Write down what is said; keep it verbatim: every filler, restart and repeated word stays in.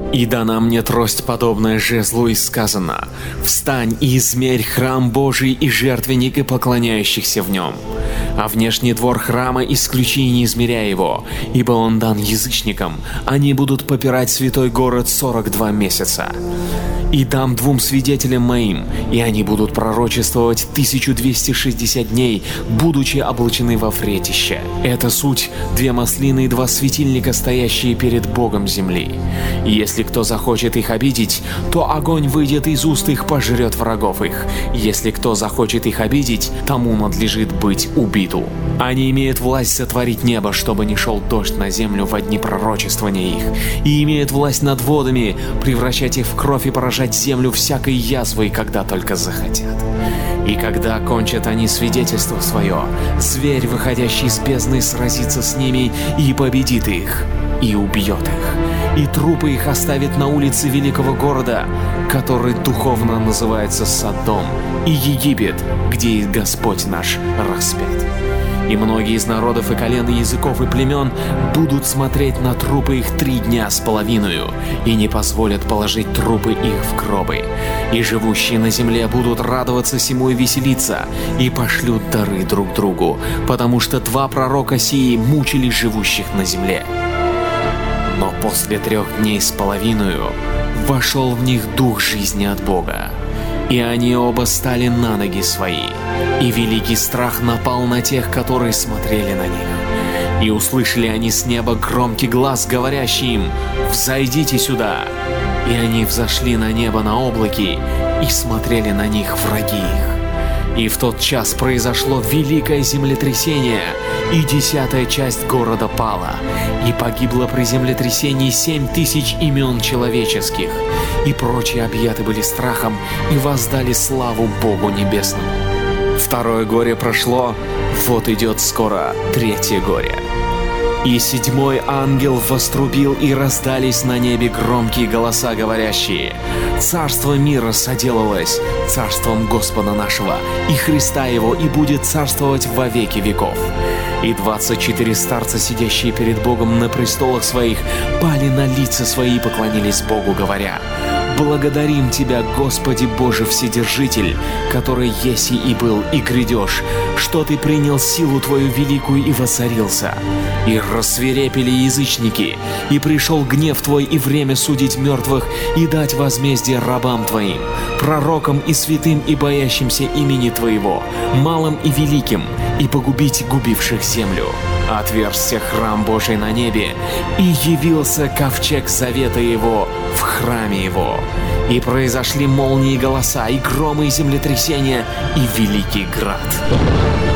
И дана мне трость, подобная жезлу, и сказано: «Встань и измерь храм Божий и жертвенник и поклоняющихся в нем. А внешний двор храма исключи и не измеряй его, ибо он дан язычникам, они будут попирать святой город сорок два месяца. И дам двум свидетелям моим, и они будут пророчествовать тысячу двести шестьдесят дней, будучи облачены во вретище. Это суть две маслины и два светильника, стоящие перед Богом земли. И если кто захочет их обидеть, то огонь выйдет из уст их, пожрет врагов их. Если кто захочет их обидеть, тому надлежит быть убиту. Они имеют власть сотворить небо, чтобы не шел дождь на землю во дни пророчествования их, и имеют власть над водами, превращать их в кровь и поражать землю всякой язвой, когда только захотят. И когда кончат они свидетельство свое, зверь, выходящий из бездны, сразится с ними и победит их, и убьет их. И трупы их оставит на улице великого города, который духовно называется Содом, и Египет, где и Господь наш распят. И многие из народов и колен, и языков, и племен будут смотреть на трупы их три дня с половиною, и не позволят положить трупы их в гробы. И живущие на земле будут радоваться сему и веселиться, и пошлют дары друг другу, потому что два пророка сии мучили живущих на земле. Но после трех дней с половиною вошел в них дух жизни от Бога, и они оба стали на ноги свои. И великий страх напал на тех, которые смотрели на них. И услышали они с неба громкий глас, говорящий им: «Взойдите сюда!» И они взошли на небо на облаке, и смотрели на них враги их. И в тот час произошло великое землетрясение, и десятая часть города пала, и погибло при землетрясении семь тысяч имен человеческих, и прочие объяты были страхом и воздали славу Богу Небесному. Второе горе прошло, вот идет скоро третье горе. И седьмой ангел вострубил, и раздались на небе громкие голоса, говорящие: «Царство мира соделалось царством Господа нашего и Христа Его, и будет царствовать во веки веков». И двадцать четыре старца, сидящие перед Богом на престолах своих, пали на лица свои и поклонились Богу, говоря: «Благодарим Тебя, Господи Боже Вседержитель, который еси и был, и грядешь, что Ты принял силу Твою великую и воцарился. И рассвирепели язычники, и пришел гнев Твой, и время судить мертвых, и дать возмездие рабам Твоим, пророкам и святым, и боящимся имени Твоего, малым и великим, и погубить губивших землю. Отверзся храм Божий на небе, и явился ковчег завета Его в храме Его. И произошли молнии, голоса, и громы, и землетрясения, и великий град».